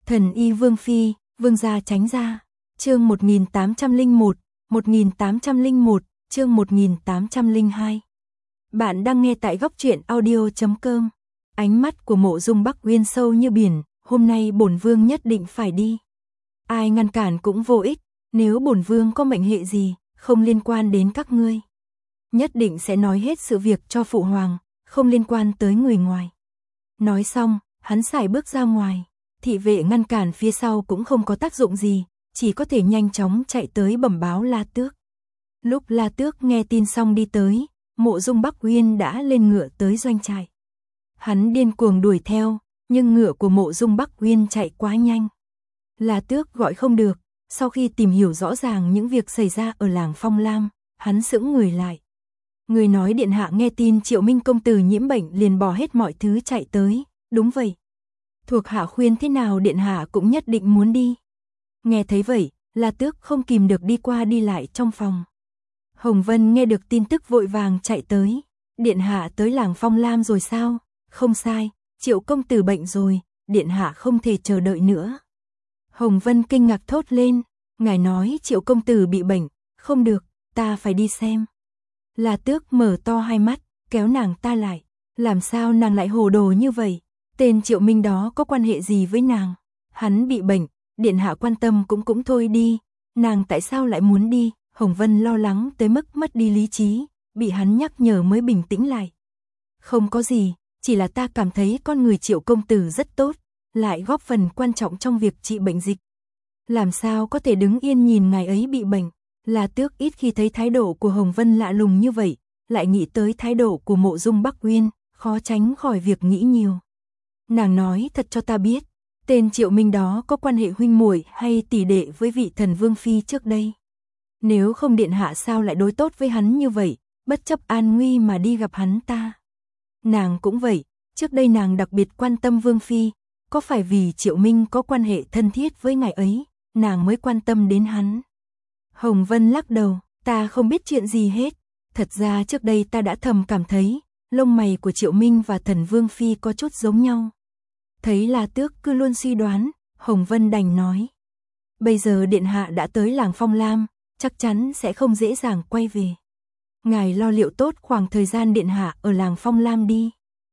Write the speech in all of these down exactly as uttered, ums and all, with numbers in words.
Thần y Vương Phi, Vương gia tránh ra. Chương một nghìn tám trăm lẻ một, một nghìn tám trăm lẻ một, chương một nghìn tám trăm lẻ hai. Bạn đang nghe tại góc truyện audio chấm com. Ánh mắt của Mộ Dung Bắc Uyên sâu như biển, hôm nay bổn vương nhất định phải đi. Ai ngăn cản cũng vô ích, nếu bổn vương có mệnh hệ gì, không liên quan đến các ngươi. Nhất định sẽ nói hết sự việc cho phụ hoàng, không liên quan tới người ngoài. Nói xong, hắn sải bước ra ngoài, thị vệ ngăn cản phía sau cũng không có tác dụng gì, chỉ có thể nhanh chóng chạy tới bẩm báo La Tước. Lúc La Tước nghe tin xong đi tới, Mộ Dung Bắc Uyên đã lên ngựa tới doanh trại. Hắn điên cuồng đuổi theo, nhưng ngựa của Mộ Dung Bắc Uyên chạy quá nhanh. La Tước gọi không được, sau khi tìm hiểu rõ ràng những việc xảy ra ở làng Phong Lam, hắn sững người lại. Người nói điện hạ nghe tin Triệu Minh công tử nhiễm bệnh liền bỏ hết mọi thứ chạy tới, đúng vậy. Thuộc hạ khuyên thế nào điện hạ cũng nhất định muốn đi. Nghe thấy vậy, La Tước không kìm được đi qua đi lại trong phòng. Hồng Vân nghe được tin tức vội vàng chạy tới. Điện hạ tới làng Phong Lam rồi sao? Không sai, Triệu công tử bệnh rồi, điện hạ không thể chờ đợi nữa. Hồng Vân kinh ngạc thốt lên, ngài nói Triệu công tử bị bệnh, không được, ta phải đi xem. La Tước mở to hai mắt, kéo nàng ta lại, làm sao nàng lại hồ đồ như vậy? Tên Triệu Minh đó có quan hệ gì với nàng? Hắn bị bệnh, điện hạ quan tâm cũng cũng thôi đi, nàng tại sao lại muốn đi? Hồng Vân lo lắng tới mức mất đi lý trí, bị hắn nhắc nhở mới bình tĩnh lại. Không có gì, chỉ là ta cảm thấy con người Triệu công tử rất tốt, lại góp phần quan trọng trong việc trị bệnh dịch. Làm sao có thể đứng yên nhìn ngài ấy bị bệnh? La Tước ít khi thấy thái độ của Hồng Vân lạ lùng như vậy, lại nghĩ tới thái độ của Mộ Dung Bắc Uyên, khó tránh khỏi việc nghĩ nhiều. Nàng nói thật cho ta biết, tên Triệu Minh đó có quan hệ huynh muội hay tỷ đệ với vị thần Vương Phi trước đây? Nếu không điện hạ sao lại đối tốt với hắn như vậy, bất chấp an nguy mà đi gặp hắn ta? Nàng cũng vậy, trước đây nàng đặc biệt quan tâm Vương Phi, có phải vì Triệu Minh có quan hệ thân thiết với ngài ấy, nàng mới quan tâm đến hắn? Hồng Vân lắc đầu, ta không biết chuyện gì hết, thật ra trước đây ta đã thầm cảm thấy, lông mày của Triệu Minh và thần Vương Phi có chút giống nhau. Thấy La Tước cứ luôn suy đoán, Hồng Vân đành nói. Bây giờ điện hạ đã tới làng Phong Lam, chắc chắn sẽ không dễ dàng quay về. Ngài lo liệu tốt khoảng thời gian điện hạ ở làng Phong Lam đi.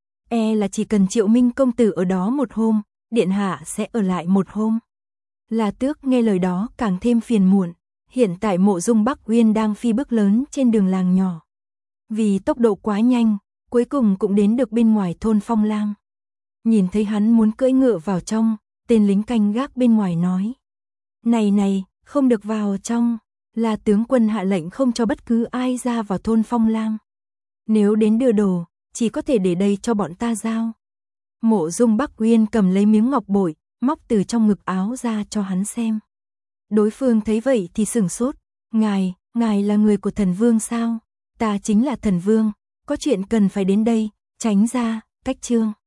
E là chỉ cần Triệu Minh công tử ở đó một hôm, điện hạ sẽ ở lại một hôm. La Tước nghe lời đó càng thêm phiền muộn. Hiện tại Mộ Dung Bắc Uyên đang phi bước lớn trên đường làng nhỏ. Vì tốc độ quá nhanh, cuối cùng cũng đến được bên ngoài thôn Phong Lam. Nhìn thấy hắn muốn cưỡi ngựa vào trong, tên lính canh gác bên ngoài nói. Này này, không được vào trong, là tướng quân hạ lệnh không cho bất cứ ai ra vào thôn Phong Lam. Nếu đến đưa đồ, chỉ có thể để đây cho bọn ta giao. Mộ Dung Bắc Uyên cầm lấy miếng ngọc bội, móc từ trong ngực áo ra cho hắn xem. Đối phương thấy vậy thì sửng sốt, ngài, ngài là người của thần vương sao? Ta chính là thần vương, có chuyện cần phải đến đây, tránh ra, cách chương.